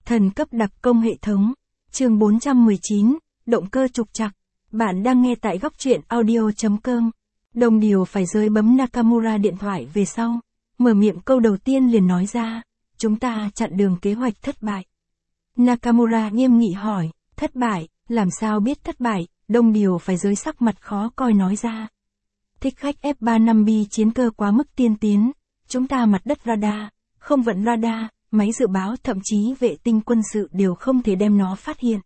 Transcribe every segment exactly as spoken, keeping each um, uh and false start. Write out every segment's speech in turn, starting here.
Thần cấp đặc công hệ thống. Chương bốn trăm mười chín, động cơ trục trặc. Bạn đang nghe tại góc truyện audio chấm com. Đồng điều phải rơi bấm Nakamura điện thoại về sau. Mở miệng câu đầu tiên liền nói ra. Chúng ta chặn đường kế hoạch thất bại. Nakamura nghiêm nghị hỏi. Thất bại, làm sao biết thất bại? Đồng điều phải rơi sắc mặt khó coi nói ra. Thích khách F ba mươi lăm B chiến cơ quá mức tiên tiến. Chúng ta mặt đất radar, không vận radar, máy dự báo thậm chí vệ tinh quân sự đều không thể đem nó phát hiện.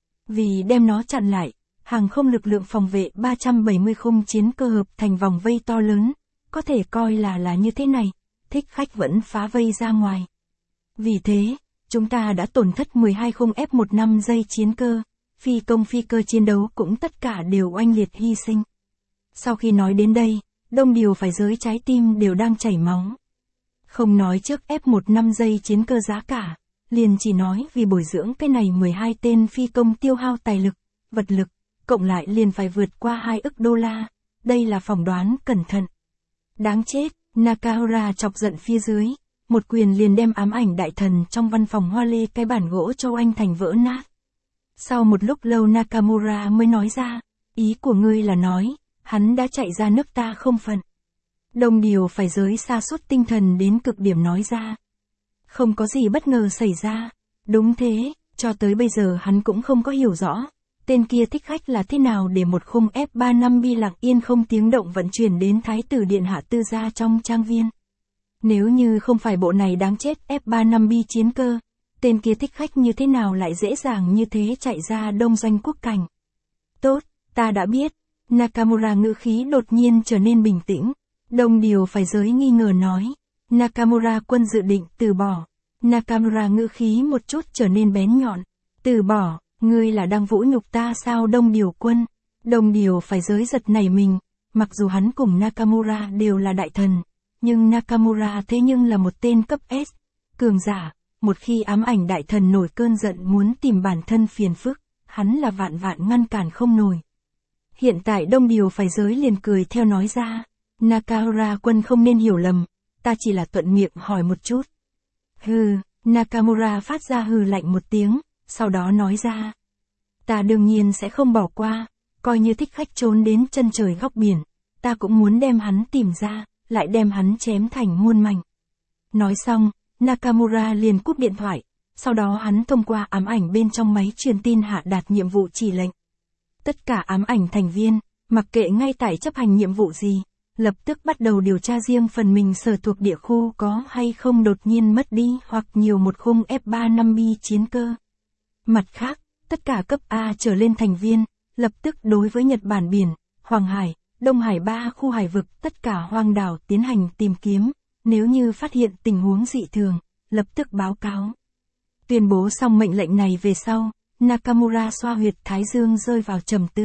Vì đem nó chặn lại, hàng không lực lượng phòng vệ ba trăm bảy mươi khung chiến cơ hợp thành vòng vây to lớn, có thể coi là là như thế này, thích khách vẫn phá vây ra ngoài. Vì thế, chúng ta đã tổn thất mười hai khung F mười lăm giây chiến cơ, phi công phi cơ chiến đấu cũng tất cả đều oanh liệt hy sinh. Sau khi nói đến đây, đồng điều phải giới trái tim đều đang chảy máu. Không nói trước F mười lăm giây chiến cơ giá cả, liền chỉ nói vì bồi dưỡng cái này mười hai tên phi công tiêu hao tài lực, vật lực, cộng lại liền phải vượt qua hai ức đô la, đây là phỏng đoán cẩn thận. Đáng chết, Nakamura chọc giận phía dưới, một quyền liền đem ám ảnh đại thần trong văn phòng hoa lê cái bản gỗ cho anh thành vỡ nát. Sau một lúc lâu Nakamura mới nói ra, ý của ngươi là nói, hắn đã chạy ra nước ta không phận. Đồng điều phải giới sa sút tinh thần đến cực điểm nói ra. Không có gì bất ngờ xảy ra. Đúng thế, cho tới bây giờ hắn cũng không có hiểu rõ. Tên kia thích khách là thế nào để một khung F ba mươi lăm B lặng yên không tiếng động vận chuyển đến Thái tử điện hạ tư gia trong trang viên. Nếu như không phải bộ này đáng chết F ba mươi lăm B chiến cơ, tên kia thích khách như thế nào lại dễ dàng như thế chạy ra đông doanh quốc cảnh. Tốt, ta đã biết. Nakamura ngữ khí đột nhiên trở nên bình tĩnh. Đồng điều phải giới nghi ngờ nói. Nakamura quân dự định từ bỏ. Nakamura ngữ khí một chút trở nên bén nhọn. Từ bỏ, ngươi là đang vũ nhục ta sao đồng điều quân? Đồng điều phải giới giật nảy mình. Mặc dù hắn cùng Nakamura đều là đại thần. Nhưng Nakamura thế nhưng là một tên cấp S. Cường giả. Một khi ám ảnh đại thần nổi cơn giận muốn tìm bản thân phiền phức. Hắn là vạn vạn ngăn cản không nổi. Hiện tại đồng điều phải giới liền cười theo nói ra. Nakamura quân không nên hiểu lầm, ta chỉ là thuận miệng hỏi một chút. Hừ, Nakamura phát ra hừ lạnh một tiếng, sau đó nói ra. Ta đương nhiên sẽ không bỏ qua, coi như thích khách trốn đến chân trời góc biển, ta cũng muốn đem hắn tìm ra, lại đem hắn chém thành muôn mảnh. Nói xong, Nakamura liền cúp điện thoại, sau đó hắn thông qua ám ảnh bên trong máy truyền tin hạ đạt nhiệm vụ chỉ lệnh. Tất cả ám ảnh thành viên, mặc kệ ngay tại chấp hành nhiệm vụ gì, lập tức bắt đầu điều tra riêng phần mình sở thuộc địa khu có hay không đột nhiên mất đi hoặc nhiều một khung F ba mươi lăm B chiến cơ. Mặt khác, tất cả cấp A trở lên thành viên, lập tức đối với Nhật Bản biển, Hoàng Hải, Đông Hải ba khu hải vực tất cả hoang đảo tiến hành tìm kiếm, nếu như phát hiện tình huống dị thường, lập tức báo cáo. Tuyên bố xong mệnh lệnh này về sau, Nakamura xoa huyệt thái dương rơi vào trầm tư.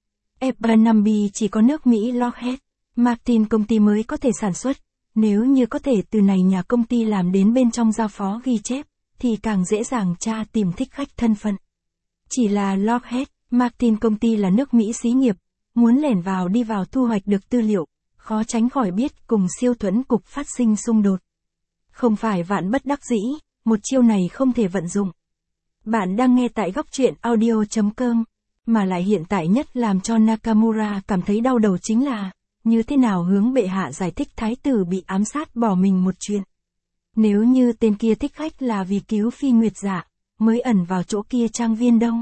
F ba mươi lăm B chỉ có nước Mỹ Lockheed Martin công ty mới có thể sản xuất, nếu như có thể từ này nhà công ty làm đến bên trong giao phó ghi chép, thì càng dễ dàng tra tìm thích khách thân phận. Chỉ là Lockheed Martin công ty là nước Mỹ xí nghiệp, muốn lẻn vào đi vào thu hoạch được tư liệu, khó tránh khỏi biết cùng siêu thuẫn cục phát sinh xung đột. Không phải vạn bất đắc dĩ, một chiêu này không thể vận dụng. Bạn đang nghe tại góc truyện audio chấm com, mà lại hiện tại nhất làm cho Nakamura cảm thấy đau đầu chính là như thế nào hướng bệ hạ giải thích thái tử bị ám sát bỏ mình một chuyện. Nếu như tên kia thích khách là vì cứu phi nguyệt dạ, mới ẩn vào chỗ kia trang viên đâu.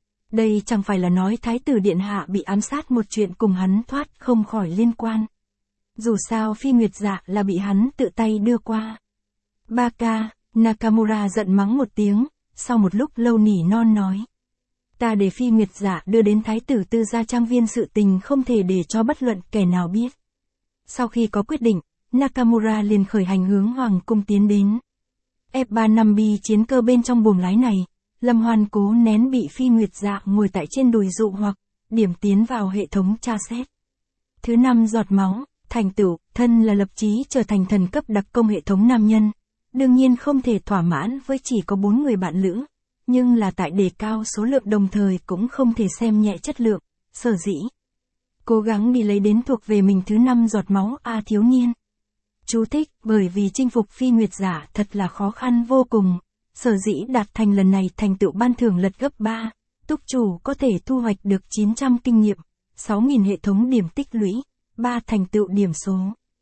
Đây chẳng phải là nói thái tử điện hạ bị ám sát một chuyện cùng hắn thoát không khỏi liên quan. Dù sao phi nguyệt dạ là bị hắn tự tay đưa qua. Baka, Nakamura giận mắng một tiếng, sau một lúc lâu nỉ non nói. Ta để phi nguyệt dạ đưa đến thái tử tư gia trang viên sự tình không thể để cho bất luận kẻ nào biết. Sau khi có quyết định, Nakamura liền khởi hành hướng hoàng cung tiến đến. F ba mươi lăm B chiến cơ bên trong buồng lái này, Lâm Hoan cố nén bị phi nguyệt dạ ngồi tại trên đùi dụ hoặc, điểm tiến vào hệ thống tra xét. Thứ năm giọt máu, thành tựu, thân là lập chí trở thành thần cấp đặc công hệ thống nam nhân. Đương nhiên không thể thỏa mãn với chỉ có bốn người bạn lữ. Nhưng là tại đề cao số lượng đồng thời cũng không thể xem nhẹ chất lượng, sở dĩ. Cố gắng đi lấy đến thuộc về mình thứ năm giọt máu A thiếu niên. Chú thích, bởi vì chinh phục phi nguyệt giả thật là khó khăn vô cùng, sở dĩ đạt thành lần này thành tựu ban thưởng lật gấp ba, túc chủ có thể thu hoạch được chín trăm kinh nghiệm, sáu nghìn hệ thống điểm tích lũy, ba thành tựu điểm số.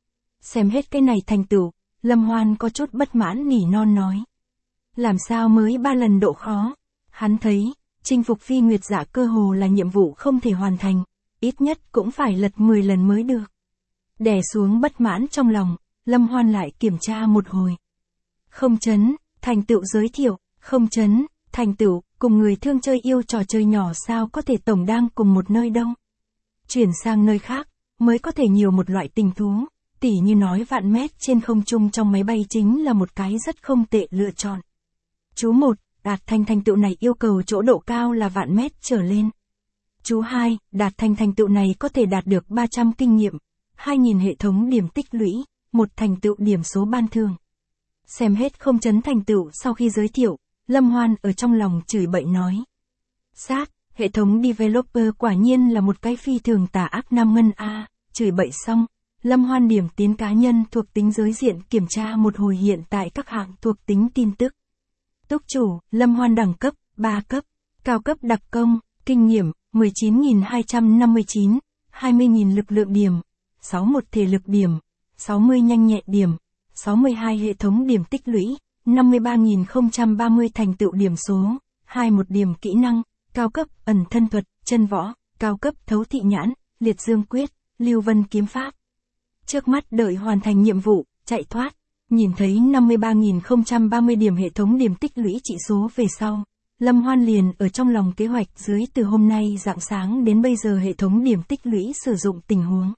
Xem hết cái này thành tựu, Lâm Hoan có chút bất mãn nỉ non nói. Làm sao mới ba lần độ khó? Hắn thấy, chinh phục phi nguyệt giả cơ hồ là nhiệm vụ không thể hoàn thành, ít nhất cũng phải lật mười lần mới được. Đè xuống bất mãn trong lòng, Lâm Hoan lại kiểm tra một hồi. Không chấn, thành tựu giới thiệu, không chấn, thành tựu, cùng người thương chơi yêu trò chơi nhỏ sao có thể tổng đang cùng một nơi đâu. Chuyển sang nơi khác, mới có thể nhiều một loại tình thú, tỉ như nói vạn mét trên không trung trong máy bay chính là một cái rất không tệ lựa chọn. Chú một, đạt thành thành tựu này yêu cầu chỗ độ cao là vạn mét trở lên. Chú hai, đạt thành thành tựu này có thể đạt được ba trăm kinh nghiệm, hai nghìn hệ thống điểm tích lũy, một thành tựu điểm số ban thưởng. Xem hết không chấn thành tựu sau khi giới thiệu, Lâm Hoan ở trong lòng chửi bậy nói. Sát, hệ thống developer quả nhiên là một cái phi thường tà ác nam ngân a. Chửi bậy xong, Lâm Hoan điểm tiến cá nhân thuộc tính giới diện kiểm tra một hồi hiện tại các hạng thuộc tính tin tức. Túc chủ, Lâm Hoan đẳng cấp, ba cấp, cao cấp đặc công, kinh nghiệm, mười chín nghìn hai trăm năm mươi chín, hai mươi nghìn lực lượng điểm, sáu mươi mốt thể lực điểm, sáu mươi nhanh nhẹn điểm, sáu mươi hai hệ thống điểm tích lũy, năm mươi ba nghìn không trăm ba mươi thành tựu điểm số, hai mươi mốt điểm kỹ năng, cao cấp ẩn thân thuật, chân võ, cao cấp thấu thị nhãn, liệt dương quyết, lưu vân kiếm pháp. Trước mắt đợi hoàn thành nhiệm vụ, chạy thoát, nhìn thấy năm mươi ba nghìn không trăm ba mươi điểm hệ thống điểm tích lũy trị số về sau. Lâm Hoan liền ở trong lòng kế hoạch dưới từ hôm nay rạng sáng đến bây giờ hệ thống điểm tích lũy sử dụng tình huống.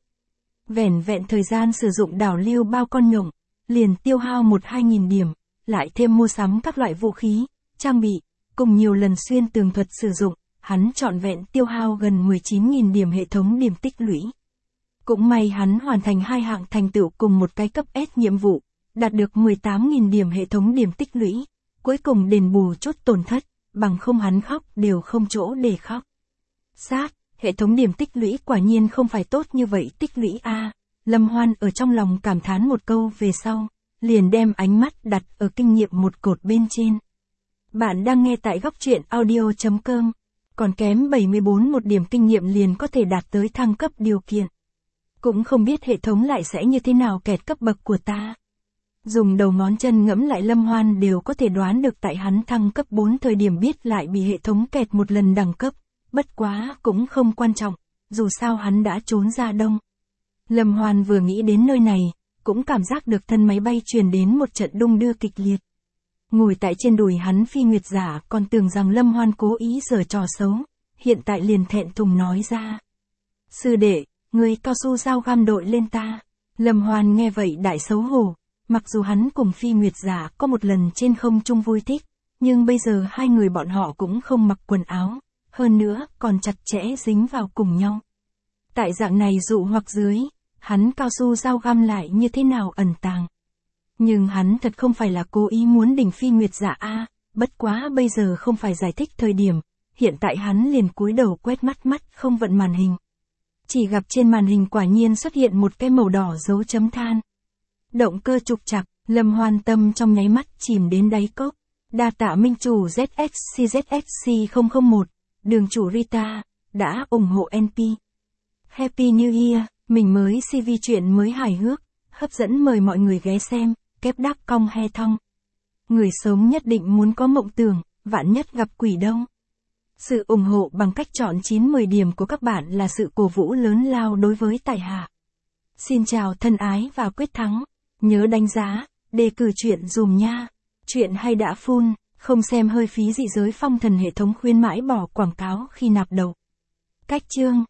Vẻn vẹn thời gian sử dụng đảo lưu bao con nhộng, liền tiêu hao một hai nghìn điểm, lại thêm mua sắm các loại vũ khí, trang bị, cùng nhiều lần xuyên tường thuật sử dụng, hắn trọn vẹn tiêu hao gần mười chín nghìn điểm hệ thống điểm tích lũy. Cũng may hắn hoàn thành hai hạng thành tựu cùng một cái cấp S nhiệm vụ, đạt được mười tám nghìn điểm hệ thống điểm tích lũy, cuối cùng đền bù chút tổn thất, bằng không hắn khóc đều không chỗ để khóc. Sát, hệ thống điểm tích lũy quả nhiên không phải tốt như vậy tích lũy a. Lâm Hoan ở trong lòng cảm thán một câu về sau, liền đem ánh mắt đặt ở kinh nghiệm một cột bên trên. Bạn đang nghe tại góc truyện audio chấm com, còn kém bảy mươi bốn một điểm kinh nghiệm liền có thể đạt tới thăng cấp điều kiện. Cũng không biết hệ thống lại sẽ như thế nào kẹt cấp bậc của ta. Dùng đầu ngón chân ngẫm lại Lâm Hoan đều có thể đoán được tại hắn thăng cấp bốn thời điểm biết lại bị hệ thống kẹt một lần đẳng cấp, bất quá cũng không quan trọng, dù sao hắn đã trốn ra đông. Lâm Hoan vừa nghĩ đến nơi này, cũng cảm giác được thân máy bay truyền đến một trận đung đưa kịch liệt. Ngồi tại trên đùi hắn phi nguyệt giả còn tưởng rằng Lâm Hoan cố ý giở trò xấu, hiện tại liền thẹn thùng nói ra. Sư đệ, người cao su dao găm đội lên ta. Lâm Hoan nghe vậy đại xấu hổ, mặc dù hắn cùng phi nguyệt giả có một lần trên không trung vui thích, nhưng bây giờ hai người bọn họ cũng không mặc quần áo, hơn nữa còn chặt chẽ dính vào cùng nhau. Tại dạng này dụ hoặc dưới, hắn cao su dao găm lại như thế nào ẩn tàng. Nhưng hắn thật không phải là cố ý muốn đỉnh phi nguyệt giả a, bất quá bây giờ không phải giải thích thời điểm, hiện tại hắn liền cúi đầu quét mắt mắt không vận màn hình. Chỉ gặp trên màn hình quả nhiên xuất hiện một cái màu đỏ dấu chấm than. Động cơ trục trặc, Lâm Hoan tâm trong nháy mắt chìm đến đáy cốc. Đa tạ minh chủ Z X C Z X C không không một, đường chủ Rita, đã ủng hộ en pê. Happy New Year, mình mới xê vê chuyện mới hài hước, hấp dẫn mời mọi người ghé xem, kép đắc cong he thong. Người sống nhất định muốn có mộng tưởng, vạn nhất gặp quỷ đâu. Sự ủng hộ bằng cách chọn chín mười điểm của các bạn là sự cổ vũ lớn lao đối với tại hạ. Xin chào thân ái và quyết thắng. Nhớ đánh giá, đề cử chuyện dùm nha. Chuyện hay đã full, không xem hơi phí dị giới phong thần hệ thống khuyến mãi bỏ quảng cáo khi nạp đầu. Cách chương.